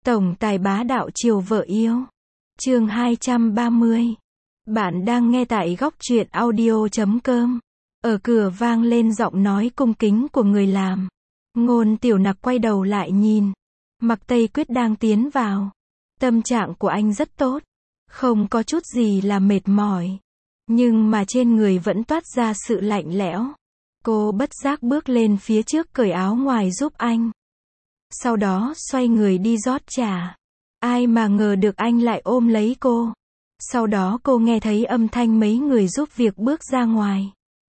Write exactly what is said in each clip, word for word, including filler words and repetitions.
Tổng tài bá đạo chiều vợ yêu. Chương hai trăm ba mươi. Bạn đang nghe tại góc truyện audio chấm com. Ở cửa vang lên giọng nói cung kính của người làm. Ngôn Tiểu Nặc quay đầu lại nhìn. Mạc Tây Quyết đang tiến vào. Tâm trạng của anh rất tốt. Không có chút gì là mệt mỏi. Nhưng mà trên người vẫn toát ra sự lạnh lẽo. Cô bất giác bước lên phía trước cởi áo ngoài giúp anh. Sau đó xoay người đi rót trà. Ai mà ngờ được anh lại ôm lấy cô. Sau đó cô nghe thấy âm thanh mấy người giúp việc bước ra ngoài.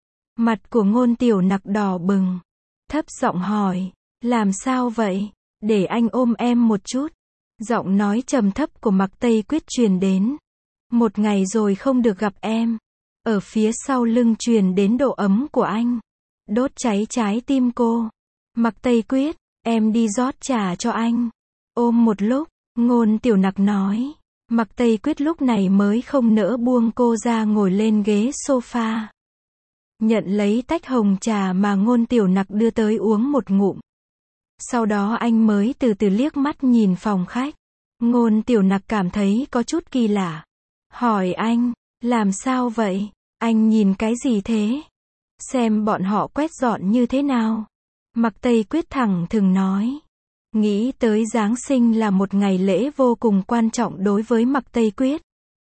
Mặt của Ngôn Tiểu Nặc đỏ bừng. Thấp giọng hỏi, làm sao vậy? Để anh ôm em một chút. Giọng nói trầm thấp của Mạc Tây Quyết truyền đến. Một ngày rồi không được gặp em. Ở phía sau lưng truyền đến độ ấm của anh. Đốt cháy trái tim cô. Mạc Tây Quyết, em đi rót trà cho anh. Ôm một lúc, Ngôn Tiểu Nặc nói. Mạc Tây Quyết lúc này mới không nỡ buông cô ra ngồi lên ghế sofa. Nhận lấy tách hồng trà mà Ngôn Tiểu Nặc đưa tới uống một ngụm. Sau đó anh mới từ từ liếc mắt nhìn phòng khách. Ngôn Tiểu Nặc cảm thấy có chút kỳ lạ. Hỏi anh, làm sao vậy? Anh nhìn cái gì thế? Xem bọn họ quét dọn như thế nào? Mạc Tây Quyết thẳng thừng nói. Nghĩ tới Giáng sinh là một ngày lễ vô cùng quan trọng đối với Mạc Tây Quyết.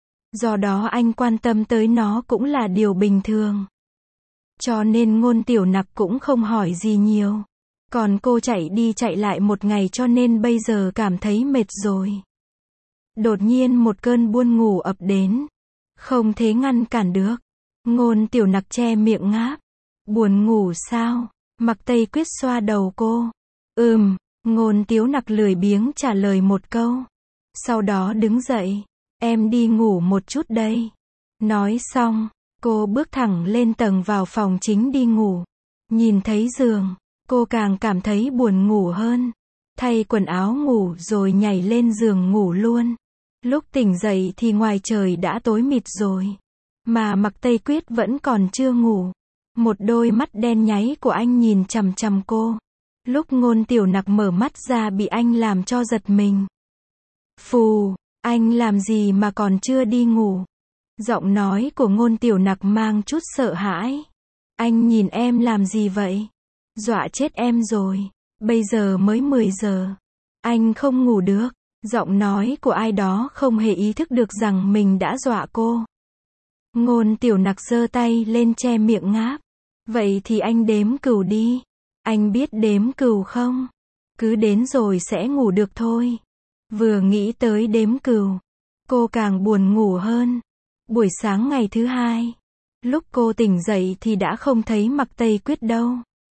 Do đó anh quan tâm tới nó cũng là điều bình thường. Cho nên Ngôn Tiểu Nặc cũng không hỏi gì nhiều. Còn cô chạy đi chạy lại một ngày cho nên bây giờ cảm thấy mệt rồi. Đột nhiên một cơn buồn ngủ ập đến. Không thể ngăn cản được. Ngôn Tiểu Nặc che miệng ngáp. Buồn ngủ sao? Mạc Tây Quyết xoa đầu cô. Ừm, Ngôn Tiểu Nặc lười biếng trả lời một câu. Sau đó đứng dậy. Em đi ngủ một chút đây. Nói xong, cô bước thẳng lên tầng vào phòng chính đi ngủ. Nhìn thấy giường, cô càng cảm thấy buồn ngủ hơn. Thay quần áo ngủ rồi nhảy lên giường ngủ luôn. Lúc tỉnh dậy thì ngoài trời đã tối mịt rồi. Mà Mạc Tây Quyết vẫn còn chưa ngủ. Một đôi mắt đen nháy của anh nhìn chằm chằm cô. Lúc Ngôn Tiểu Nặc mở mắt ra bị anh làm cho giật mình. Phù, anh làm gì mà còn chưa đi ngủ? Giọng nói của Ngôn Tiểu Nặc mang chút sợ hãi. Anh nhìn em làm gì vậy? Dọa chết em rồi. Bây giờ mới mười giờ. Anh không ngủ được. Giọng nói của ai đó không hề ý thức được rằng mình đã dọa cô. Ngôn Tiểu Nặc giơ tay lên che miệng ngáp. Vậy thì anh đếm cừu đi. Anh biết đếm cừu không? Cứ đến rồi sẽ ngủ được thôi. Vừa nghĩ tới đếm cừu, cô càng buồn ngủ hơn. Buổi sáng ngày thứ hai, lúc cô tỉnh dậy thì đã không thấy Mạc Tây Quyết đâu.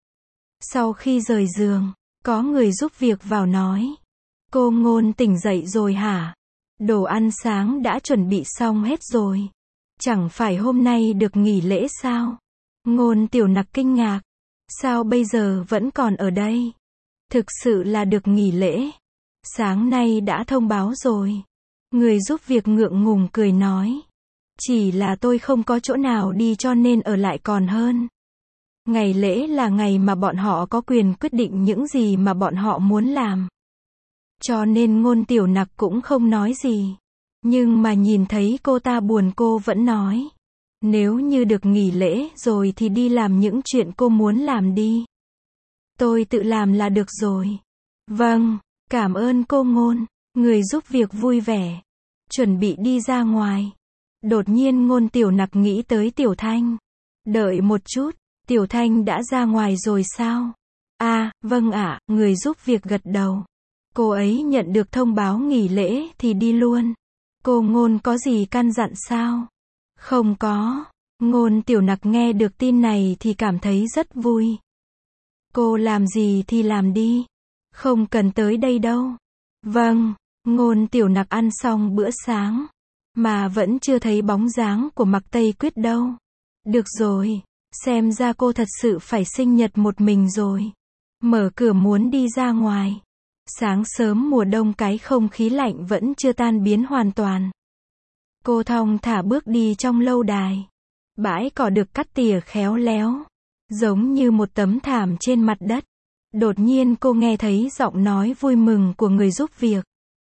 Sau khi rời giường, có người giúp việc vào nói. Cô Ngôn tỉnh dậy rồi hả? Đồ ăn sáng đã chuẩn bị xong hết rồi. Chẳng phải hôm nay được nghỉ lễ sao? Ngôn Tiểu Nặc kinh ngạc. Sao bây giờ vẫn còn ở đây? Thực sự là được nghỉ lễ. Sáng nay đã thông báo rồi. Người giúp việc ngượng ngùng cười nói. Chỉ là tôi không có chỗ nào đi cho nên ở lại còn hơn. Ngày lễ là ngày mà bọn họ có quyền quyết định những gì mà bọn họ muốn làm. Cho nên Ngôn Tiểu Nặc cũng không nói gì. Nhưng mà nhìn thấy cô ta buồn cô vẫn nói. Nếu như được nghỉ lễ rồi thì đi làm những chuyện cô muốn làm đi. Tôi tự làm là được rồi. Vâng, cảm ơn cô Ngôn. Người giúp việc vui vẻ. Chuẩn bị đi ra ngoài. Đột nhiên Ngôn Tiểu Nặc nghĩ tới Tiểu Thanh. Đợi một chút, Tiểu Thanh đã ra ngoài rồi sao? À, vâng ạ, người giúp việc gật đầu. Cô ấy nhận được thông báo nghỉ lễ thì đi luôn. Cô Ngôn có gì căn dặn sao? Không có. Ngôn Tiểu Nặc nghe được tin này thì cảm thấy rất vui. Cô làm gì thì làm đi. Không cần tới đây đâu. Vâng. Ngôn Tiểu Nặc ăn xong bữa sáng. Mà vẫn chưa thấy bóng dáng của Mạc Tây Quyết đâu. Được rồi. Xem ra cô thật sự phải sinh nhật một mình rồi. Mở cửa muốn đi ra ngoài. Sáng sớm mùa đông cái không khí lạnh vẫn chưa tan biến hoàn toàn. Cô thong thả bước đi trong lâu đài. Bãi cỏ được cắt tỉa khéo léo. Giống như một tấm thảm trên mặt đất. Đột nhiên cô nghe thấy giọng nói vui mừng của người giúp việc.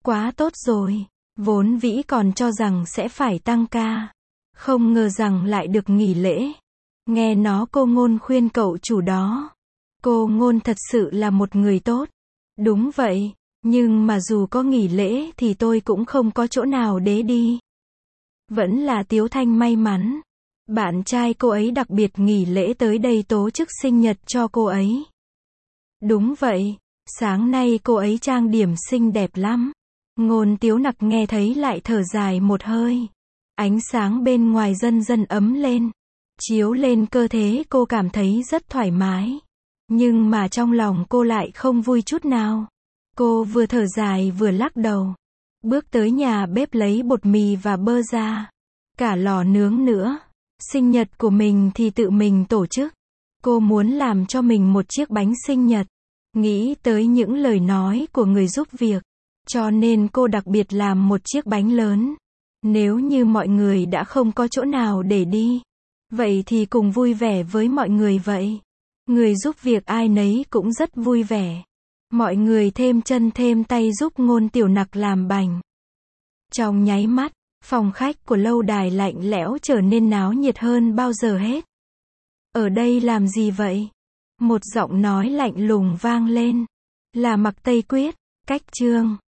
Quá tốt rồi. Vốn vĩ còn cho rằng sẽ phải tăng ca. Không ngờ rằng lại được nghỉ lễ. Nghe nó cô Ngôn khuyên cậu chủ đó. Cô Ngôn thật sự là một người tốt. Đúng vậy, nhưng mà dù có nghỉ lễ thì tôi cũng không có chỗ nào để đi. Vẫn là Tiếu Thanh may mắn. Bạn trai cô ấy đặc biệt nghỉ lễ tới đây tổ chức sinh nhật cho cô ấy. Đúng vậy, sáng nay cô ấy trang điểm xinh đẹp lắm. Ngôn Tiếu Nặc nghe thấy lại thở dài một hơi. Ánh sáng bên ngoài dần dần ấm lên. Chiếu lên cơ thể cô cảm thấy rất thoải mái. Nhưng mà trong lòng cô lại không vui chút nào. Cô vừa thở dài vừa lắc đầu. Bước tới nhà bếp lấy bột mì và bơ ra. Cả lò nướng nữa. Sinh nhật của mình thì tự mình tổ chức. Cô muốn làm cho mình một chiếc bánh sinh nhật. Nghĩ tới những lời nói của người giúp việc. Cho nên cô đặc biệt làm một chiếc bánh lớn. Nếu như mọi người đã không có chỗ nào để đi. Vậy thì cùng vui vẻ với mọi người vậy. Người giúp việc ai nấy cũng rất vui vẻ. Mọi người thêm chân thêm tay giúp Ngôn Tiểu Nặc làm bánh. Trong nháy mắt, phòng khách của lâu đài lạnh lẽo trở nên náo nhiệt hơn bao giờ hết. Ở đây làm gì vậy? Một giọng nói lạnh lùng vang lên. Là Mặc Tây Quyết, cách chương.